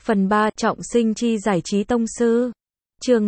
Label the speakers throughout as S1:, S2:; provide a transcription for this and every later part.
S1: Phần 3. Trọng sinh chi giải trí tông sư. Chương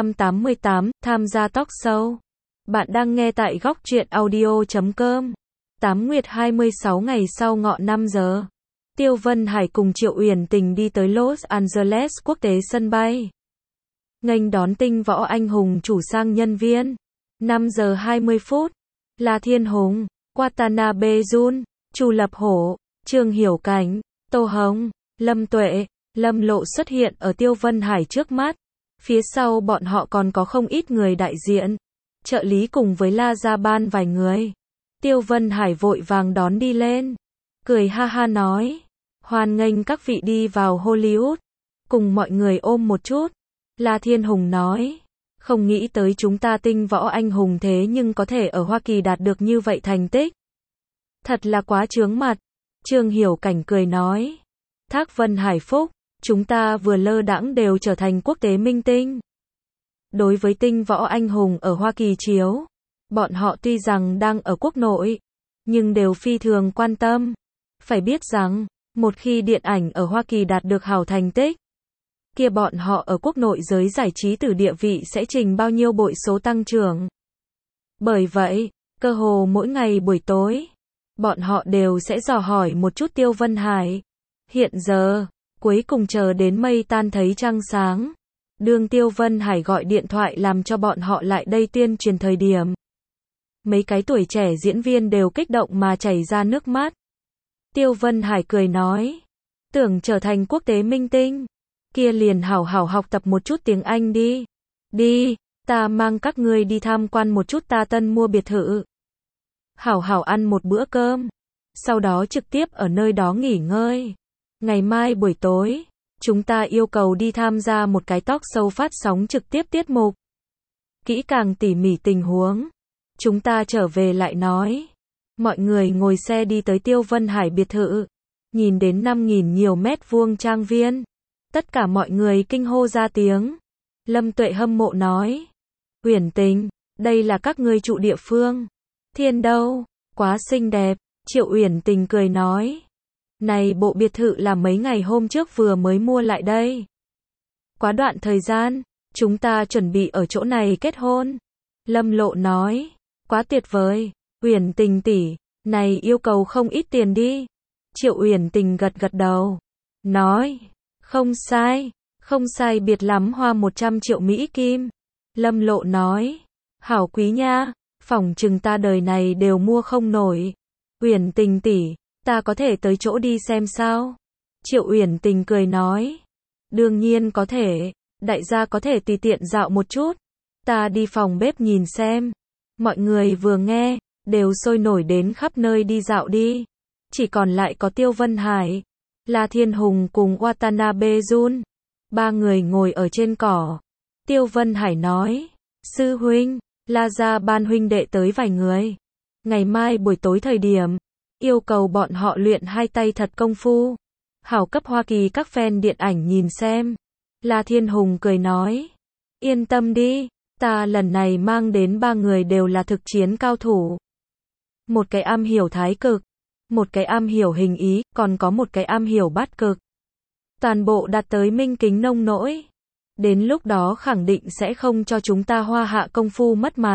S1: 588, tham gia talk show. Bạn đang nghe tại góc truyện audio.com. 8 Nguyệt 26 ngày sau ngọ 5 giờ. Tiêu Vân Hải cùng Triệu Uyển Tình đi tới Los Angeles quốc tế sân bay. Nghênh đón tinh võ anh hùng chủ sang nhân viên. 5 giờ 20 phút. La Thiên Hùng, Watanabe Jun, Chu Lập Hổ, Trương Hiểu Cảnh, Tô Hồng, Lâm Tuệ, Lâm Lộ xuất hiện ở Tiêu Vân Hải trước mắt. Phía sau bọn họ còn có không ít người đại diện, trợ lý cùng với La Gia Ban vài người. Tiêu Vân Hải vội vàng đón đi lên, cười ha ha nói, hoan nghênh các vị đi vào Hollywood, cùng mọi người ôm một chút. La Thiên Hùng nói, không nghĩ tới chúng ta tinh võ anh hùng thế nhưng có thể ở Hoa Kỳ đạt được như vậy thành tích. Thật là quá chướng mặt. Trương Hiểu Cảnh cười nói, Thác Vân Hải phúc, chúng ta vừa lơ đãng đều trở thành quốc tế minh tinh. Đối với tinh võ anh hùng ở Hoa Kỳ chiếu, bọn họ tuy rằng đang ở quốc nội, nhưng đều phi thường quan tâm. Phải biết rằng, một khi điện ảnh ở Hoa Kỳ đạt được hảo thành tích, kia bọn họ ở quốc nội giới giải trí từ địa vị sẽ trình bao nhiêu bội số tăng trưởng. Bởi vậy, cơ hồ mỗi ngày buổi tối, bọn họ đều sẽ dò hỏi một chút Tiêu Vân Hải. Hiện giờ, cuối cùng chờ đến mây tan thấy trăng sáng. Đương Tiêu Vân Hải gọi điện thoại làm cho bọn họ lại đây tuyên truyền thời điểm. Mấy cái tuổi trẻ diễn viên đều kích động mà chảy ra nước mắt. Tiêu Vân Hải cười nói, tưởng trở thành quốc tế minh tinh, kia liền hảo hảo học tập một chút tiếng Anh đi. Đi, ta mang các ngươi đi tham quan một chút ta tân mua biệt thự. Hảo hảo ăn một bữa cơm, sau đó trực tiếp ở nơi đó nghỉ ngơi. Ngày mai buổi tối, chúng ta yêu cầu đi tham gia một cái talk show phát sóng trực tiếp tiết mục. Kỹ càng tỉ mỉ tình huống, chúng ta trở về lại nói. Mọi người ngồi xe đi tới Tiêu Vân Hải biệt thự, nhìn đến 5.000 nhiều mét vuông trang viên. Tất cả mọi người kinh hô ra tiếng. Lâm Tuệ hâm mộ nói, Uyển Tình, đây là các ngươi trụ địa phương. Thiên đâu, quá xinh đẹp. Triệu Uyển Tình cười nói, này bộ biệt thự là mấy ngày hôm trước vừa mới mua lại đây. Quá đoạn thời gian, chúng ta chuẩn bị ở chỗ này kết hôn. Lâm Lộ nói, quá tuyệt vời, Uyển Tình tỷ, này yêu cầu không ít tiền đi. Triệu Uyển Tình gật gật đầu, nói, không sai biệt lắm hoa 100 triệu Mỹ Kim. Lâm Lộ nói, hảo quý nha, phỏng chừng ta đời này đều mua không nổi. Uyển Tình tỷ, ta có thể tới chỗ đi xem sao? Triệu Uyển Tình cười nói, đương nhiên có thể, đại gia có thể tùy tiện dạo một chút. Ta đi phòng bếp nhìn xem. Mọi người vừa nghe, đều sôi nổi đến khắp nơi đi dạo đi. Chỉ còn lại có Tiêu Vân Hải, La Thiên Hùng cùng Watanabe Jun. Ba người ngồi ở trên cỏ. Tiêu Vân Hải nói, sư huynh, La Gia Ban huynh đệ tới vài người. Ngày mai buổi tối thời điểm, yêu cầu bọn họ luyện hai tay thật công phu. Hảo cấp Hoa Kỳ các fan điện ảnh nhìn xem. La Thiên Hùng cười nói, yên tâm đi, ta lần này mang đến ba người đều là thực chiến cao thủ. Một cái am hiểu thái cực, một cái am hiểu hình ý, còn có một cái am hiểu bát cực. Toàn bộ đạt tới minh kính nông nỗi. Đến lúc đó khẳng định sẽ không cho chúng ta Hoa Hạ công phu mất mặt.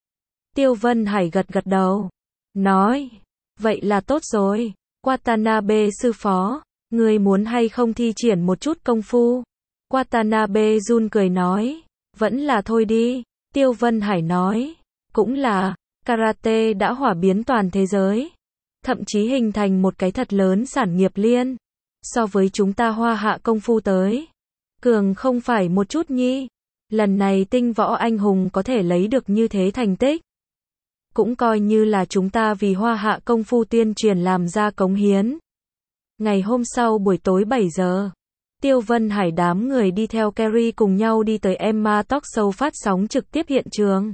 S1: Tiêu Vân Hải gật gật đầu, nói, vậy là tốt rồi. Watanabe sư phó, ngươi muốn hay không thi triển một chút công phu? Watanabe Jun cười nói, vẫn là thôi đi. Tiêu Vân Hải nói, cũng là, karate đã hỏa biến toàn thế giới, thậm chí hình thành một cái thật lớn sản nghiệp liên. So với chúng ta Hoa Hạ công phu tới, cường không phải một chút nhi. Lần này tinh võ anh hùng có thể lấy được như thế thành tích, cũng coi như là chúng ta vì Hoa Hạ công phu tuyên truyền làm ra cống hiến. Ngày hôm sau buổi tối 7 giờ, Tiêu Vân Hải đám người đi theo Kerry cùng nhau đi tới Emma Talk Show phát sóng trực tiếp hiện trường.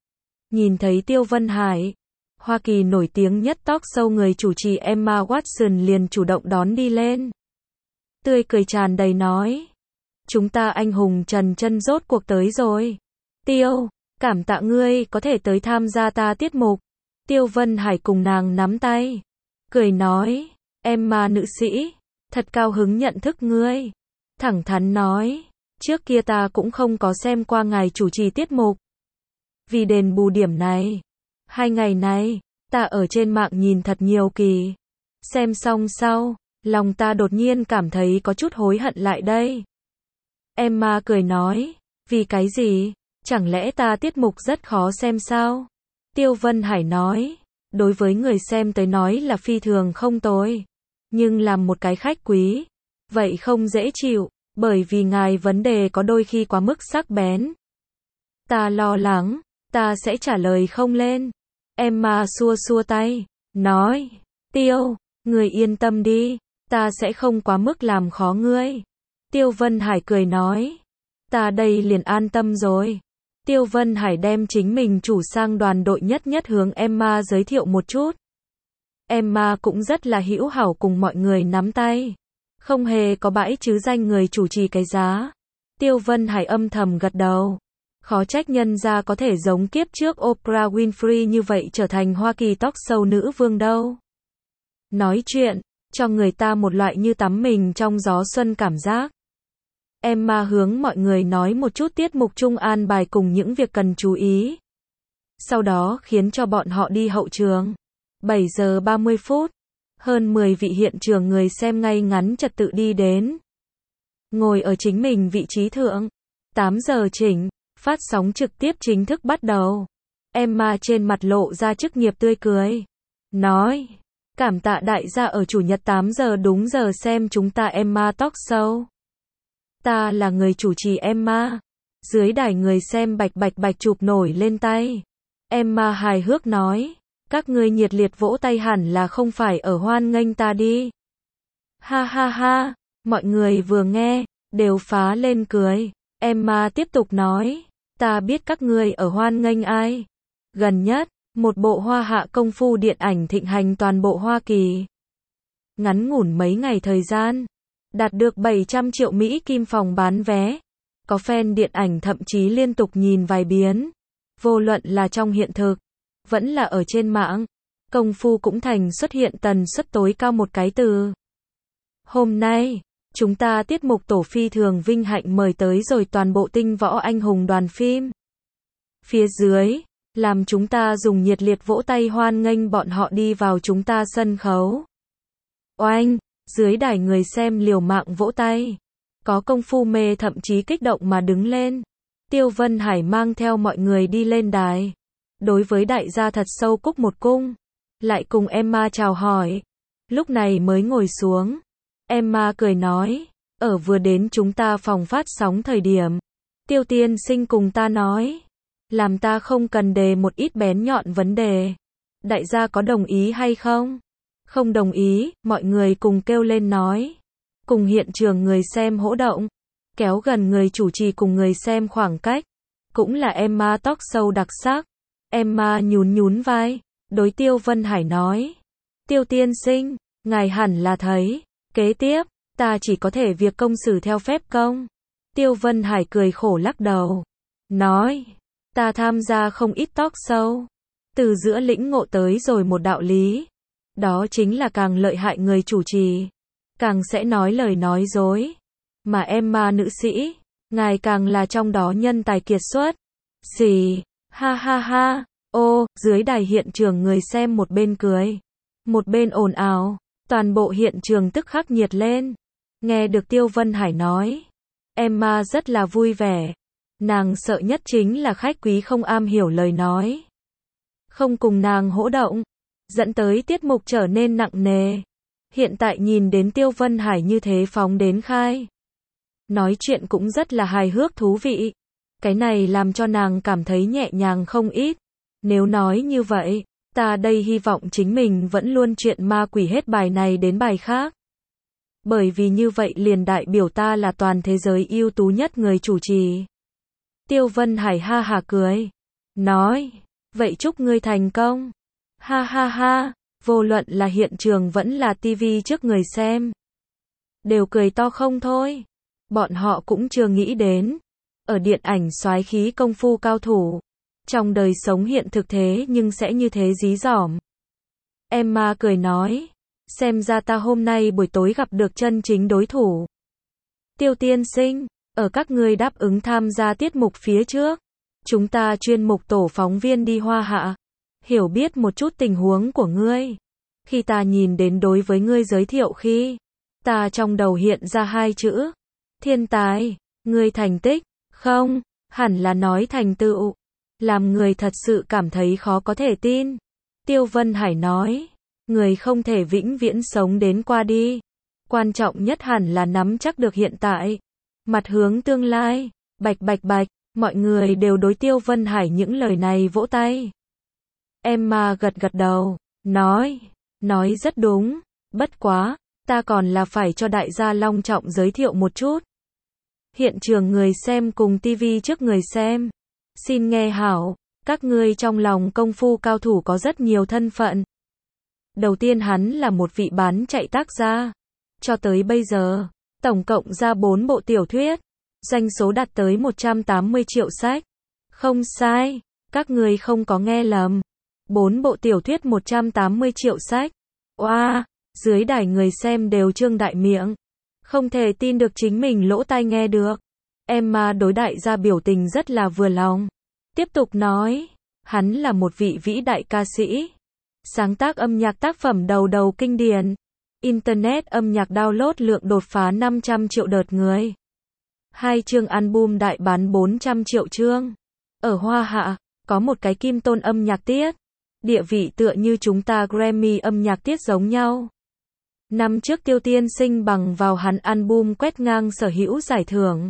S1: Nhìn thấy Tiêu Vân Hải, Hoa Kỳ nổi tiếng nhất talk show người chủ trì Emma Watson liền chủ động đón đi lên. Tươi cười tràn đầy nói, chúng ta anh hùng Trần Chân rốt cuộc tới rồi. Tiêu, cảm tạ ngươi có thể tới tham gia ta tiết mục. Tiêu Vân Hải cùng nàng nắm tay, cười nói, Emma nữ sĩ, thật cao hứng nhận thức ngươi. thẳng thắn nói, trước kia ta cũng không có xem qua ngài chủ trì tiết mục. Vì đền bù điểm này, 2 ngày này, ta ở trên mạng nhìn thật nhiều kỳ. Xem xong sau, lòng ta đột nhiên cảm thấy có chút hối hận lại đây. Emma cười nói, vì cái gì? Chẳng lẽ ta tiết mục rất khó xem sao? Tiêu Vân Hải nói, đối với người xem tới nói là phi thường không tồi. Nhưng làm một cái khách quý, vậy không dễ chịu, bởi vì ngài vấn đề có đôi khi quá mức sắc bén. Ta lo lắng, ta sẽ trả lời không lên. Emma xua xua tay, nói, Tiêu, người yên tâm đi, ta sẽ không quá mức làm khó ngươi. Tiêu Vân Hải cười nói, ta đây liền an tâm rồi. Tiêu Vân Hải đem chính mình chủ sang đoàn đội nhất nhất hướng Emma giới thiệu một chút. Emma cũng rất là hữu hảo cùng mọi người nắm tay. Không hề có bãi chứ danh người chủ trì cái giá. Tiêu Vân Hải âm thầm gật đầu. Khó trách nhân ra có thể giống kiếp trước Oprah Winfrey như vậy trở thành Hoa Kỳ talk show nữ vương đâu. Nói chuyện, cho người ta một loại như tắm mình trong gió xuân cảm giác. Emma hướng mọi người nói một chút tiết mục chung an bài cùng những việc cần chú ý. Sau đó khiến cho bọn họ đi hậu trường. 7 giờ 30 phút, hơn 10 vị hiện trường người xem ngay ngắn trật tự đi đến. Ngồi ở chính mình vị trí thượng. 8 giờ chỉnh, phát sóng trực tiếp chính thức bắt đầu. Emma trên mặt lộ ra chức nghiệp tươi cười. Nói, cảm tạ đại gia ở chủ nhật 8 giờ đúng giờ xem chúng ta Emma Talk Show. Ta là người chủ trì Emma. Dưới đài người xem bạch bạch chụp nổi lên tay. Emma hài hước nói, các ngươi nhiệt liệt vỗ tay hẳn là không phải ở hoan nghênh ta đi. Ha ha ha, mọi người vừa nghe, đều phá lên cười. Emma tiếp tục nói, ta biết các ngươi ở hoan nghênh ai. Gần nhất, một bộ hoa hạ công phu điện ảnh thịnh hành toàn bộ Hoa Kỳ. Ngắn ngủn mấy ngày thời gian, đạt được 700 triệu Mỹ Kim phòng bán vé. Có fan điện ảnh thậm chí liên tục nhìn vài biến. Vô luận là trong hiện thực, vẫn là ở trên mạng, công phu cũng thành xuất hiện tần suất tối cao một cái từ. Hôm nay, chúng ta tiết mục tổ phi thường vinh hạnh mời tới rồi toàn bộ tinh võ anh hùng đoàn phim. Phía dưới, làm chúng ta dùng nhiệt liệt vỗ tay hoan nghênh bọn họ đi vào chúng ta sân khấu. Oanh, dưới đài người xem liều mạng vỗ tay. Có công phu mê thậm chí kích động mà đứng lên. Tiêu Vân Hải mang theo mọi người đi lên đài. Đối với đại gia thật sâu cúc một cung. Lại cùng Emma chào hỏi. Lúc này mới ngồi xuống. Emma cười nói, ở vừa đến chúng ta phòng phát sóng thời điểm. Tiêu tiên sinh cùng ta nói, làm ta không cần đề một ít bén nhọn vấn đề. Đại gia có đồng ý hay không? Không đồng ý, mọi người cùng kêu lên nói. Cùng hiện trường người xem hỗ động. Kéo gần người chủ trì cùng người xem khoảng cách. Cũng là Emma talk show đặc sắc. Emma nhún vai, đối Tiêu Vân Hải nói. Tiêu tiên sinh, ngài hẳn là thấy. Kế tiếp, ta chỉ có thể việc công xử theo phép công. Tiêu Vân Hải cười khổ lắc đầu. Nói, ta tham gia không ít talk show. Từ giữa lĩnh ngộ tới rồi một đạo lý. Đó chính là càng lợi hại người chủ trì, càng sẽ nói lời nói dối. Mà Emma nữ sĩ, ngài càng là trong đó nhân tài kiệt xuất. Xì, ha ha ha, ô, dưới đài hiện trường người xem một bên cười, một bên ồn ào, toàn bộ hiện trường tức khắc nhiệt lên. Nghe được Tiêu Vân Hải nói, Emma rất là vui vẻ. Nàng sợ nhất chính là khách quý không am hiểu lời nói, không cùng nàng hỗ động, dẫn tới tiết mục trở nên nặng nề. Hiện tại nhìn đến Tiêu Vân Hải như thế phóng đến khai. Nói chuyện cũng rất là hài hước thú vị. Cái này làm cho nàng cảm thấy nhẹ nhàng không ít. Nếu nói như vậy, ta đây hy vọng chính mình vẫn luôn chuyện ma quỷ hết bài này đến bài khác. Bởi vì như vậy liền đại biểu ta là toàn thế giới ưu tú nhất người chủ trì. Tiêu Vân Hải ha hà cười. Nói, vậy chúc ngươi thành công. Ha ha ha, vô luận là hiện trường vẫn là TV trước người xem. Đều cười to không thôi. Bọn họ cũng chưa nghĩ đến. Ở điện ảnh soái khí công phu cao thủ. Trong đời sống hiện thực thế nhưng sẽ như thế dí dỏm. Emma cười nói. Xem ra ta hôm nay buổi tối gặp được chân chính đối thủ. Tiêu tiên sinh, ở các ngươi đáp ứng tham gia tiết mục phía trước, chúng ta chuyên mục tổ phóng viên đi Hoa Hạ, hiểu biết một chút tình huống của ngươi. Khi ta nhìn đến đối với ngươi giới thiệu khi, ta trong đầu hiện ra hai chữ, thiên tài, ngươi thành tích, không, hẳn là nói thành tựu, làm người thật sự cảm thấy khó có thể tin. Tiêu Vân Hải nói, người không thể vĩnh viễn sống đến qua đi, quan trọng nhất hẳn là nắm chắc được hiện tại, mặt hướng tương lai. Bạch bạch bạch, mọi người đều đối Tiêu Vân Hải những lời này vỗ tay. Emma gật gật đầu, nói rất đúng, bất quá, ta còn là phải cho đại gia long trọng giới thiệu một chút. Hiện trường người xem cùng TV trước người xem. Xin nghe hảo, các ngươi trong lòng công phu cao thủ có rất nhiều thân phận. Đầu tiên hắn là một vị bán chạy tác gia. Cho tới bây giờ, tổng cộng ra 4 bộ tiểu thuyết. Doanh số đạt tới 180 triệu sách. Không sai, các ngươi không có nghe lầm. 4 bộ tiểu thuyết 180 triệu sách. Oa, dưới đài người xem đều trương đại miệng. Không thể tin được chính mình lỗ tai nghe được. Emma đối đại gia biểu tình rất là vừa lòng. Tiếp tục nói, hắn là một vị vĩ đại ca sĩ. Sáng tác âm nhạc tác phẩm đầu kinh điển. Internet âm nhạc download lượng đột phá 500 triệu đợt người. 2 chương album đại bán 400 triệu chương. Ở Hoa Hạ, có một cái kim tôn âm nhạc tiết. Địa vị tựa như chúng ta Grammy âm nhạc tiết giống nhau. Năm trước Tiêu tiên sinh bằng vào hắn album quét ngang sở hữu giải thưởng.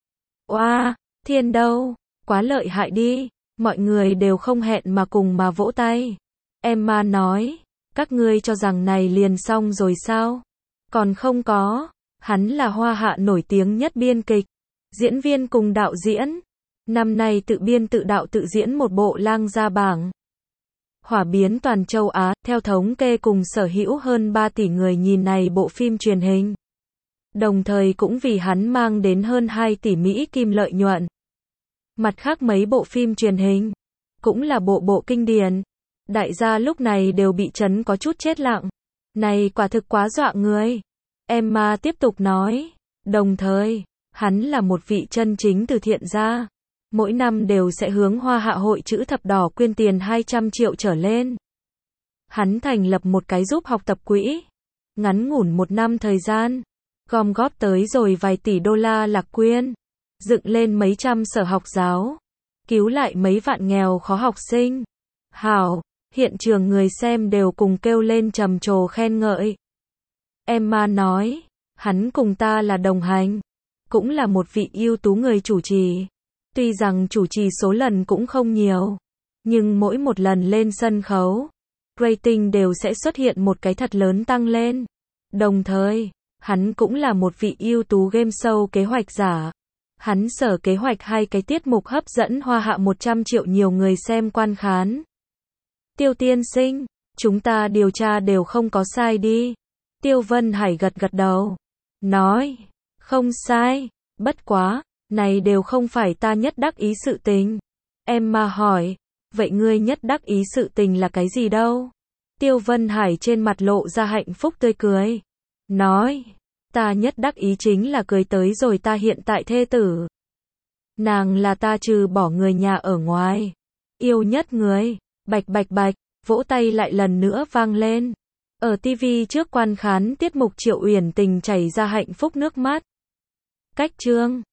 S1: Oa, thiên đâu, quá lợi hại đi, mọi người đều không hẹn mà cùng mà vỗ tay. Emma nói, các ngươi cho rằng này liền xong rồi sao? Còn không có, hắn là Hoa Hạ nổi tiếng nhất biên kịch, diễn viên cùng đạo diễn. Năm nay tự biên tự đạo tự diễn một bộ Lang Gia Bảng. Hỏa biến toàn châu Á, theo thống kê cùng sở hữu hơn 3 tỷ người nhìn này bộ phim truyền hình. Đồng thời cũng vì hắn mang đến hơn 2 tỷ Mỹ kim lợi nhuận. Mặt khác mấy bộ phim truyền hình, cũng là bộ kinh điển. Đại gia lúc này đều bị chấn có chút chết lặng. Này quả thực quá dọa người. Emma tiếp tục nói, đồng thời, hắn là một vị chân chính từ thiện gia. Mỗi năm đều sẽ hướng Hoa Hạ Hội Chữ Thập Đỏ quyên tiền 200 triệu trở lên. Hắn thành lập một cái giúp học tập quỹ. Ngắn ngủn 1 năm thời gian, gom góp tới rồi vài tỷ đô la lạc quyên. Dựng lên mấy trăm sở học giáo. Cứu lại mấy vạn nghèo khó học sinh. Hảo, hiện trường người xem đều cùng kêu lên trầm trồ khen ngợi. Emma nói, hắn cùng ta là đồng hành. Cũng là một vị ưu tú người chủ trì. Tuy rằng chủ trì số lần cũng không nhiều, nhưng mỗi một lần lên sân khấu, rating đều sẽ xuất hiện một cái thật lớn tăng lên. Đồng thời, hắn cũng là một vị ưu tú game show kế hoạch giả. Hắn sở kế hoạch 2 cái tiết mục hấp dẫn Hoa Hạ 100 triệu nhiều người xem quan khán. Tiêu tiên sinh, chúng ta điều tra đều không có sai đi. Tiêu Vân Hải gật gật đầu, nói, không sai, bất quá, này đều không phải ta nhất đắc ý sự tình. Emma hỏi, vậy ngươi nhất đắc ý sự tình là cái gì đâu? Tiêu Vân Hải trên mặt lộ ra hạnh phúc tươi cười. Nói, ta nhất đắc ý chính là cưới tới rồi ta hiện tại thê tử. Nàng là ta trừ bỏ người nhà ở ngoài. Yêu nhất người. Bạch bạch bạch, vỗ tay lại lần nữa vang lên. Ở TV trước quan khán tiết mục Triệu Uyển Tình chảy ra hạnh phúc nước mắt. Cách chương